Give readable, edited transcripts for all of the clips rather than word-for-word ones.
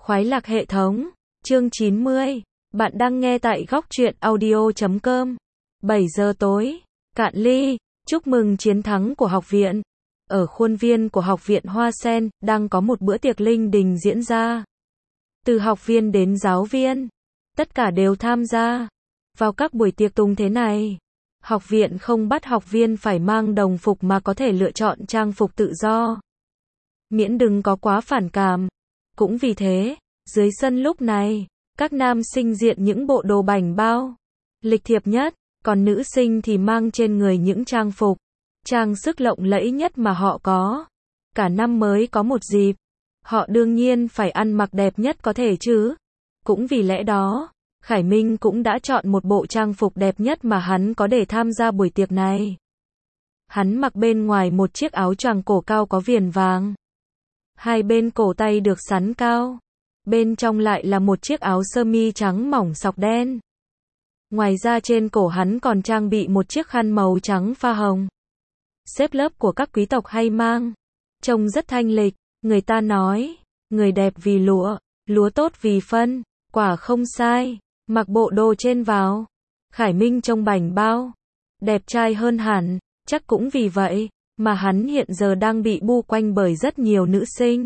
Khoái lạc hệ thống, chương 90. Bạn đang nghe tại góc truyện audio.com. 7 giờ tối, cạn ly, chúc mừng chiến thắng của học viện. Ở khuôn viên của học viện Hoa Sen, đang có một bữa tiệc linh đình diễn ra. Từ học viên đến giáo viên, tất cả đều tham gia. Vào các buổi tiệc tùng thế này, học viện không bắt học viên phải mang đồng phục mà có thể lựa chọn trang phục tự do. Miễn đừng có quá phản cảm. Cũng vì thế, dưới sân lúc này, các nam sinh diện những bộ đồ bảnh bao, lịch thiệp nhất, còn nữ sinh thì mang trên người những trang phục, trang sức lộng lẫy nhất mà họ có. Cả năm mới có một dịp, họ đương nhiên phải ăn mặc đẹp nhất có thể chứ. Cũng vì lẽ đó, Khải Minh cũng đã chọn một bộ trang phục đẹp nhất mà hắn có để tham gia buổi tiệc này. Hắn mặc bên ngoài một chiếc áo choàng cổ cao có viền vàng. Hai bên cổ tay được sắn cao. Bên trong lại là một chiếc áo sơ mi trắng mỏng sọc đen. Ngoài ra trên cổ hắn còn trang bị một chiếc khăn màu trắng pha hồng. Xếp lớp của các quý tộc hay mang. Trông rất thanh lịch, người ta nói, người đẹp vì lụa, lúa tốt vì phân, quả không sai, mặc bộ đồ trên vào. Khải Minh trông bảnh bao, đẹp trai hơn hẳn, chắc cũng vì vậy, mà hắn hiện giờ đang bị bu quanh bởi rất nhiều nữ sinh.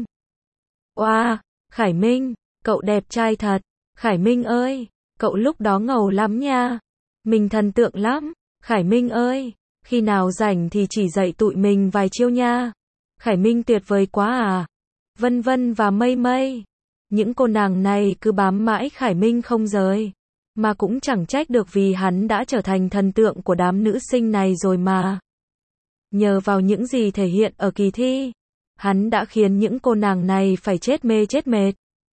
Oa, Khải Minh, cậu đẹp trai thật. Khải Minh ơi, cậu lúc đó ngầu lắm nha. Mình thần tượng lắm. Khải Minh ơi, khi nào rảnh thì chỉ dạy tụi mình vài chiêu nha. Khải Minh tuyệt vời quá à. Vân Vân và Mây Mây. Những cô nàng này cứ bám mãi Khải Minh không rời. Mà cũng chẳng trách được vì hắn đã trở thành thần tượng của đám nữ sinh này rồi mà. Nhờ vào những gì thể hiện ở kỳ thi, hắn đã khiến những cô nàng này phải chết mê chết mệt.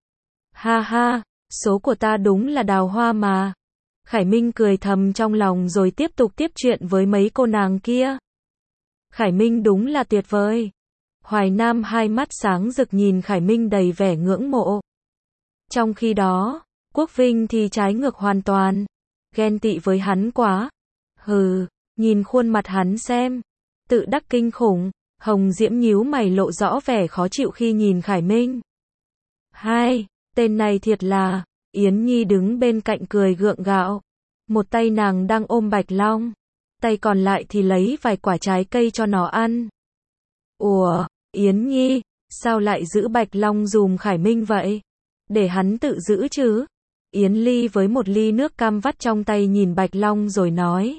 Ha ha, số của ta đúng là đào hoa mà. Khải Minh cười thầm trong lòng rồi tiếp tục tiếp chuyện với mấy cô nàng kia. Khải Minh đúng là tuyệt vời. Hoài Nam hai mắt sáng rực nhìn Khải Minh đầy vẻ ngưỡng mộ. Trong khi đó, Quốc Vinh thì trái ngược hoàn toàn. Ghen tị với hắn quá. Hừ, nhìn khuôn mặt hắn xem. Tự đắc kinh khủng. Hồng Diễm nhíu mày lộ rõ vẻ khó chịu khi nhìn Khải Minh. Hai, tên này thiệt là. Yến Nhi đứng bên cạnh cười gượng gạo. Một tay nàng đang ôm Bạch Long. Tay còn lại thì lấy vài quả trái cây cho nó ăn. Ủa, Yến Nhi, sao lại giữ Bạch Long dùm Khải Minh vậy? Để hắn tự giữ chứ. Yến Ly với một ly nước cam vắt trong tay nhìn Bạch Long rồi nói.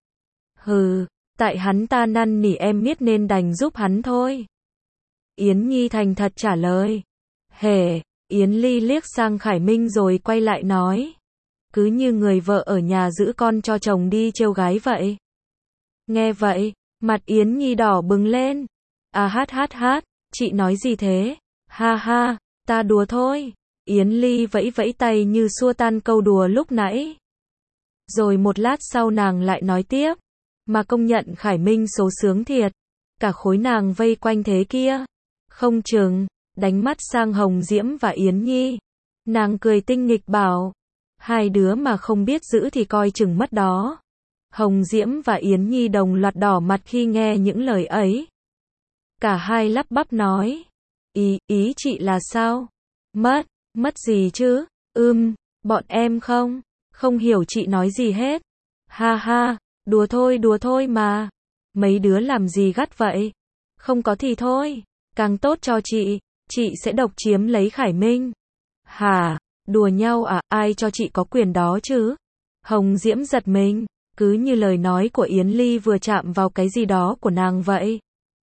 Hừ, tại hắn ta năn nỉ em biết nên đành giúp hắn thôi. Yến Nhi thành thật trả lời. Hề, Yến Ly liếc sang Khải Minh rồi quay lại nói. Cứ như người vợ ở nhà giữ con cho chồng đi trêu gái vậy. Nghe vậy, mặt Yến Nhi đỏ bừng lên. À hát, chị nói gì thế? Ha ha, ta đùa thôi. Yến Ly vẫy vẫy tay như xua tan câu đùa lúc nãy. Rồi một lát sau nàng lại nói tiếp. Mà công nhận Khải Minh số sướng thiệt. Cả khối nàng vây quanh thế kia. Không chừng, đánh mắt sang Hồng Diễm và Yến Nhi. Nàng cười tinh nghịch bảo. Hai đứa mà không biết giữ thì coi chừng mất đó. Hồng Diễm và Yến Nhi đồng loạt đỏ mặt khi nghe những lời ấy. Cả hai lắp bắp nói. Ý chị là sao? Mất gì chứ? Bọn em không hiểu chị nói gì hết. Ha ha, đùa thôi mà. Mấy đứa làm gì gắt vậy? Không có thì thôi, càng tốt cho chị sẽ độc chiếm lấy Khải Minh. Hả, đùa nhau à, ai cho chị có quyền đó chứ? Hồng Diễm giật mình, cứ như lời nói của Yến Ly vừa chạm vào cái gì đó của nàng vậy.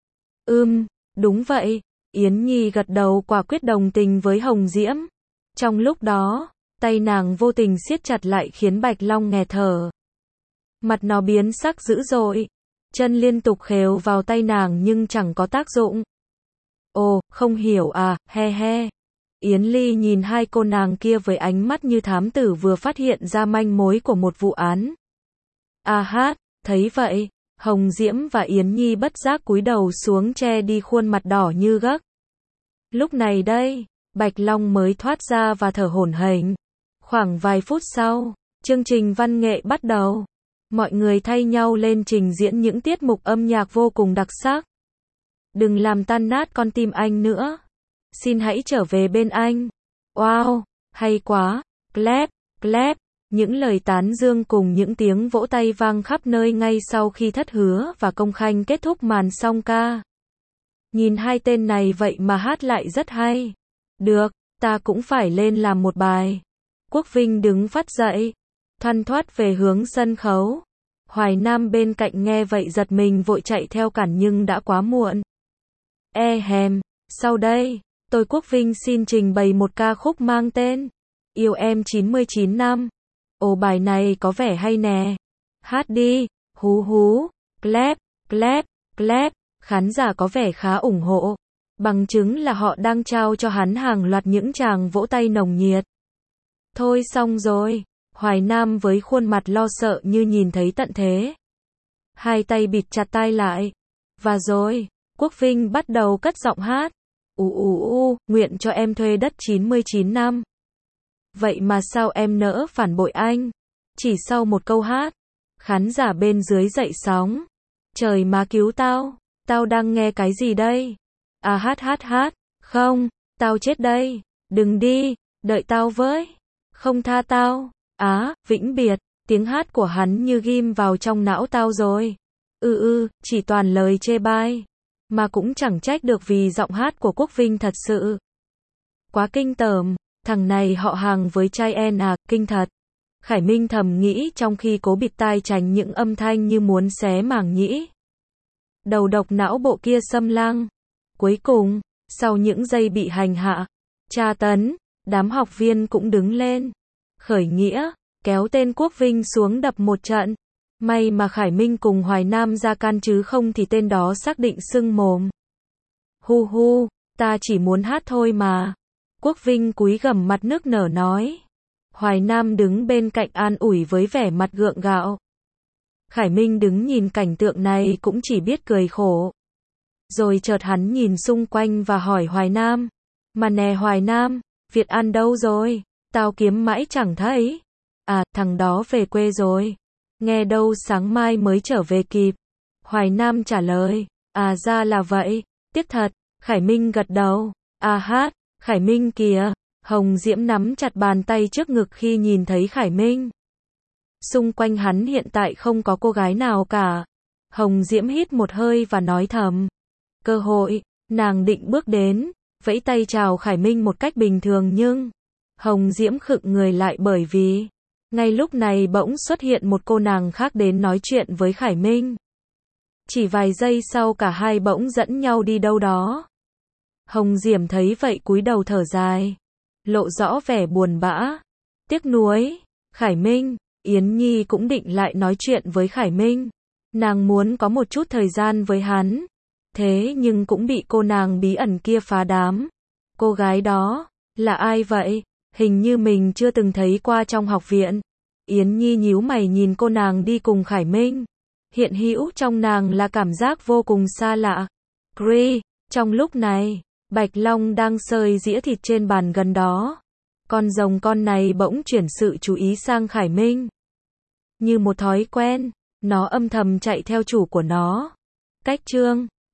Đúng vậy, Yến Nhi gật đầu quả quyết đồng tình với Hồng Diễm. Trong lúc đó, tay nàng vô tình siết chặt lại khiến Bạch Long nghẹt thở. Mặt nó biến sắc dữ dội, chân liên tục khều vào tay nàng nhưng chẳng có tác dụng. Ồ, không hiểu à, he. Yến Ly nhìn hai cô nàng kia với ánh mắt như thám tử vừa phát hiện ra manh mối của một vụ án. À hát, thấy vậy, Hồng Diễm và Yến Nhi bất giác cúi đầu xuống che đi khuôn mặt đỏ như gấc. Lúc này đây, Bạch Long mới thoát ra và thở hổn hển. Khoảng vài phút sau, chương trình văn nghệ bắt đầu. Mọi người thay nhau lên trình diễn những tiết mục âm nhạc vô cùng đặc sắc. Đừng làm tan nát con tim anh nữa. Xin hãy trở về bên anh. Wow, hay quá, clap, clap. Những lời tán dương cùng những tiếng vỗ tay vang khắp nơi ngay sau khi Thất Hứa và Công Khanh kết thúc màn song ca. Nhìn hai tên này vậy mà hát lại rất hay. Được, ta cũng phải lên làm một bài. Quốc Vinh đứng phắt dậy, thoăn thoắt về hướng sân khấu. Hoài Nam bên cạnh nghe vậy giật mình vội chạy theo cản nhưng đã quá muộn. Sau đây, tôi Quốc Vinh xin trình bày một ca khúc mang tên Yêu Em 99 năm. Ồ, bài này có vẻ hay nè. Hát đi, hú hú, clap, clap, clap. Khán giả có vẻ khá ủng hộ. Bằng chứng là họ đang trao cho hắn hàng loạt những tràng vỗ tay nồng nhiệt. Thôi xong rồi. Hoài Nam với khuôn mặt lo sợ như nhìn thấy tận thế. Hai tay bịt chặt tai lại. Và rồi, Quốc Vinh bắt đầu cất giọng hát. Nguyện cho em thuê đất 99 năm. Vậy mà sao em nỡ phản bội anh? Chỉ sau một câu hát, khán giả bên dưới dậy sóng. Trời má cứu tao, tao đang nghe cái gì đây? À hát, không, tao chết đây, đừng đi, đợi tao với, không tha tao. Á, vĩnh biệt, tiếng hát của hắn như ghim vào trong não tao rồi. Chỉ toàn lời chê bai. Mà cũng chẳng trách được vì giọng hát của Quốc Vinh thật sự quá kinh tởm. Thằng này họ hàng với trai En à, kinh thật. Khải Minh thầm nghĩ trong khi cố bịt tai tránh những âm thanh như muốn xé màng nhĩ. Đầu độc não bộ kia xâm lăng. Cuối cùng, sau những giây bị hành hạ, tra tấn, đám học viên cũng đứng lên. Khởi nghĩa, kéo tên Quốc Vinh xuống đập một trận. May mà Khải Minh cùng Hoài Nam ra can chứ không thì tên đó xác định sưng mồm. Hu, ta chỉ muốn hát thôi mà. Quốc Vinh cúi gằm mặt nước nở nói. Hoài Nam đứng bên cạnh an ủi với vẻ mặt gượng gạo. Khải Minh đứng nhìn cảnh tượng này cũng chỉ biết cười khổ. Rồi chợt hắn nhìn xung quanh và hỏi Hoài Nam. Mà nè Hoài Nam, Việt An đâu rồi? Tao kiếm mãi chẳng thấy. À, thằng đó về quê rồi. Nghe đâu sáng mai mới trở về kịp. Hoài Nam trả lời. À ra là vậy, tiếc thật. Khải Minh gật đầu. À hát, Khải Minh kìa. Hồng Diễm nắm chặt bàn tay trước ngực khi nhìn thấy Khải Minh. Xung quanh hắn hiện tại không có cô gái nào cả. Hồng Diễm hít một hơi và nói thầm. Cơ hội, nàng định bước đến, vẫy tay chào Khải Minh một cách bình thường nhưng Hồng Diễm khựng người lại bởi vì ngay lúc này bỗng xuất hiện một cô nàng khác đến nói chuyện với Khải Minh. Chỉ vài giây sau cả hai bỗng dẫn nhau đi đâu đó. Hồng Diễm thấy vậy cúi đầu thở dài, lộ rõ vẻ buồn bã, tiếc nuối. Khải Minh, Yến Nhi cũng định lại nói chuyện với Khải Minh. Nàng muốn có một chút thời gian với hắn. Thế nhưng cũng bị cô nàng bí ẩn kia phá đám. Cô gái đó, là ai vậy? Hình như mình chưa từng thấy qua trong học viện. Yến Nhi nhíu mày nhìn cô nàng đi cùng Khải Minh. Hiện hữu trong nàng là cảm giác vô cùng xa lạ. Trong lúc này, Bạch Long đang sơi dĩa thịt trên bàn gần đó. Con rồng con này bỗng chuyển sự chú ý sang Khải Minh. Như một thói quen, nó âm thầm chạy theo chủ của nó. Cách chương